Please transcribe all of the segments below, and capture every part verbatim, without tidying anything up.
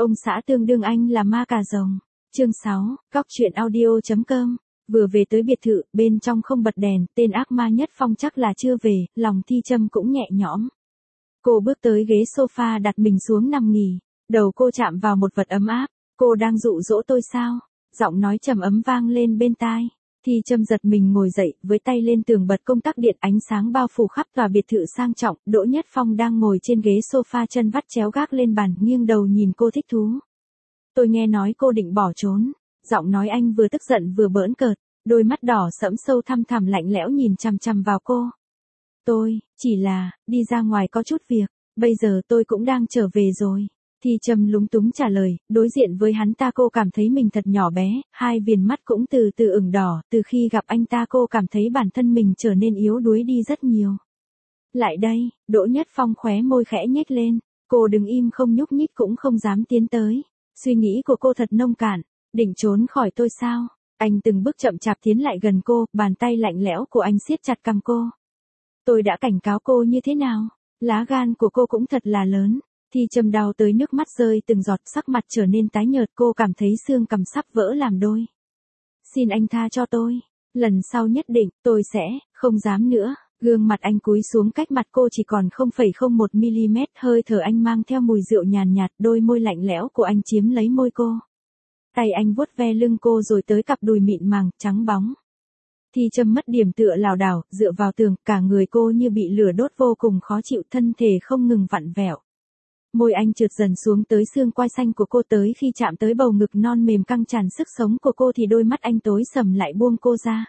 Ông xã tương đương anh là ma cà rồng. Chương sáu, Góc truyện audio.com. Vừa về tới biệt thự, bên trong không bật đèn, tên ác ma Nhất Phong chắc là chưa về, lòng Thi Trâm cũng nhẹ nhõm. Cô bước tới ghế sofa đặt mình xuống nằm nghỉ, đầu cô chạm vào một vật ấm áp. Cô đang dụ dỗ tôi sao? Giọng nói trầm ấm vang lên bên tai. Thi Trâm giật mình ngồi dậy, với tay lên tường bật công tắc điện, ánh sáng bao phủ khắp tòa biệt thự sang trọng. Đỗ Nhất Phong đang ngồi trên ghế sofa, chân vắt chéo gác lên bàn, nghiêng đầu nhìn cô thích thú. Tôi nghe nói cô định bỏ trốn. Giọng nói anh vừa tức giận vừa bỡn cợt, đôi mắt đỏ sẫm sâu thăm thẳm lạnh lẽo nhìn chằm chằm vào cô. Tôi, chỉ là, đi ra ngoài có chút việc, bây giờ tôi cũng đang trở về rồi. Thi Trâm lúng túng trả lời, đối diện với hắn ta cô cảm thấy mình thật nhỏ bé, hai viền mắt cũng từ từ ửng đỏ, từ khi gặp anh ta cô cảm thấy bản thân mình trở nên yếu đuối đi rất nhiều. Lại đây, Đỗ Nhất Phong khóe môi khẽ nhếch lên, cô đứng im không nhúc nhích cũng không dám tiến tới. Suy nghĩ của cô thật nông cạn, định trốn khỏi tôi sao? Anh từng bước chậm chạp tiến lại gần cô, bàn tay lạnh lẽo của anh siết chặt cằm cô. Tôi đã cảnh cáo cô như thế nào? Lá gan của cô cũng thật là lớn. Thi Trâm đau tới nước mắt rơi từng giọt, sắc mặt trở nên tái nhợt, cô cảm thấy xương cằm sắp vỡ làm đôi. Xin anh tha cho tôi, lần sau nhất định, tôi sẽ, không dám nữa. Gương mặt anh cúi xuống cách mặt cô chỉ còn không phẩy không một mi-li-mét, hơi thở anh mang theo mùi rượu nhàn nhạt, đôi môi lạnh lẽo của anh chiếm lấy môi cô. Tay anh vuốt ve lưng cô rồi tới cặp đùi mịn màng, trắng bóng. Thi Trâm mất điểm tựa lảo đảo, dựa vào tường, cả người cô như bị lửa đốt vô cùng khó chịu, thân thể không ngừng vặn vẹo. Môi anh trượt dần xuống tới xương quai xanh của cô, tới khi chạm tới bầu ngực non mềm căng tràn sức sống của cô thì đôi mắt anh tối sầm lại buông cô ra.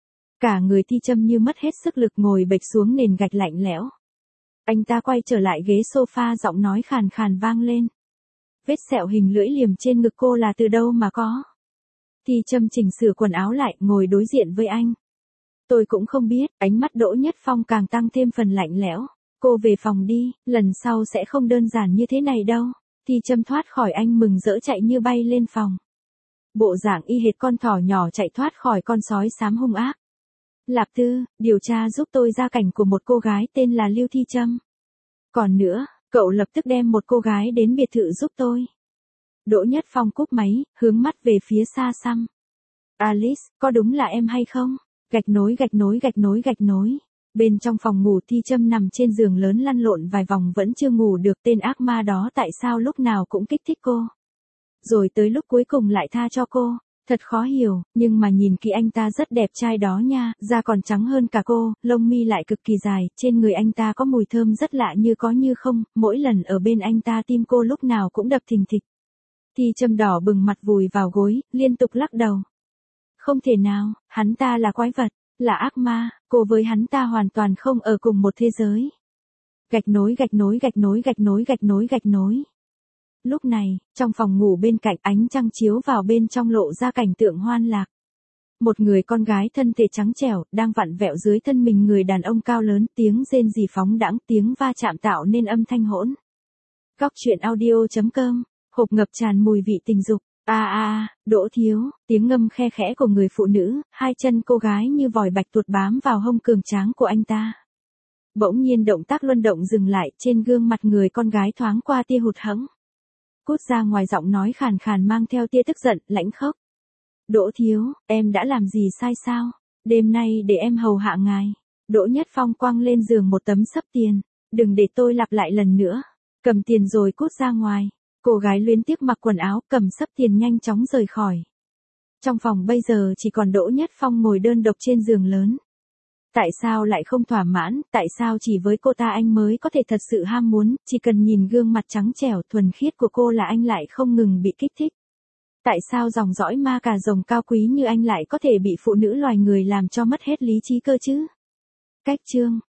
Cả người Thi Trâm như mất hết sức lực ngồi bệt xuống nền gạch lạnh lẽo. Anh ta quay trở lại ghế sofa, giọng nói khàn khàn vang lên. Vết sẹo hình lưỡi liềm trên ngực cô là từ đâu mà có? Thi Trâm chỉnh sửa quần áo lại, ngồi đối diện với anh. Tôi cũng không biết, ánh mắt Đỗ Nhất Phong càng tăng thêm phần lạnh lẽo. Cô về phòng đi, lần sau sẽ không đơn giản như thế này đâu. Thi Trâm thoát khỏi anh mừng rỡ chạy như bay lên phòng. Bộ dạng y hệt con thỏ nhỏ chạy thoát khỏi con sói xám hung ác. Lạp Tư, điều tra giúp tôi gia cảnh của một cô gái tên là Lưu Thi Trâm. Còn nữa, cậu lập tức đem một cô gái đến biệt thự giúp tôi. Đỗ Nhất Phong cúp máy, hướng mắt về phía xa xăm. Alice, có đúng là em hay không? Gạch nối gạch nối gạch nối gạch nối. Bên trong phòng ngủ, Thi Trâm nằm trên giường lớn lăn lộn vài vòng vẫn chưa ngủ được. Tên ác ma đó tại sao lúc nào cũng kích thích cô? Rồi tới lúc cuối cùng lại tha cho cô. Thật khó hiểu, nhưng mà nhìn kỹ anh ta rất đẹp trai đó nha, da còn trắng hơn cả cô, lông mi lại cực kỳ dài, trên người anh ta có mùi thơm rất lạ như có như không, mỗi lần ở bên anh ta tim cô lúc nào cũng đập thình thịch. Thi Trâm đỏ bừng mặt vùi vào gối, liên tục lắc đầu. Không thể nào, hắn ta là quái vật, là ác ma, cô với hắn ta hoàn toàn không ở cùng một thế giới. Gạch nối gạch nối gạch nối gạch nối gạch nối gạch nối. Lúc này, trong phòng ngủ bên cạnh, ánh trăng chiếu vào bên trong lộ ra cảnh tượng hoan lạc. Một người con gái thân thể trắng trẻo, đang vặn vẹo dưới thân mình người đàn ông cao lớn, tiếng rên rỉ phóng đãng, tiếng va chạm tạo nên âm thanh hỗn. Góc truyện audio.com, hộp ngập tràn mùi vị tình dục. A a a, Đỗ thiếu, tiếng ngâm khe khẽ của người phụ nữ, hai chân cô gái như vòi bạch tuột bám vào hông cường tráng của anh ta. Bỗng nhiên động tác luân động dừng lại, trên gương mặt người con gái thoáng qua tia hụt hẫng. Cút ra ngoài, giọng nói khàn khàn mang theo tia tức giận, lãnh khốc. Đỗ thiếu, em đã làm gì sai sao? Đêm nay để em hầu hạ ngài. Đỗ Nhất Phong quăng lên giường một tấm xấp tiền. Đừng để tôi lặp lại lần nữa. Cầm tiền rồi cút ra ngoài. Cô gái luyến tiếc mặc quần áo, cầm xấp tiền nhanh chóng rời khỏi. Trong phòng bây giờ chỉ còn Đỗ Nhất Phong ngồi đơn độc trên giường lớn. Tại sao lại không thỏa mãn, tại sao chỉ với cô ta anh mới có thể thật sự ham muốn, chỉ cần nhìn gương mặt trắng trẻo thuần khiết của cô là anh lại không ngừng bị kích thích. Tại sao dòng dõi ma cà rồng cao quý như anh lại có thể bị phụ nữ loài người làm cho mất hết lý trí cơ chứ? Cách chương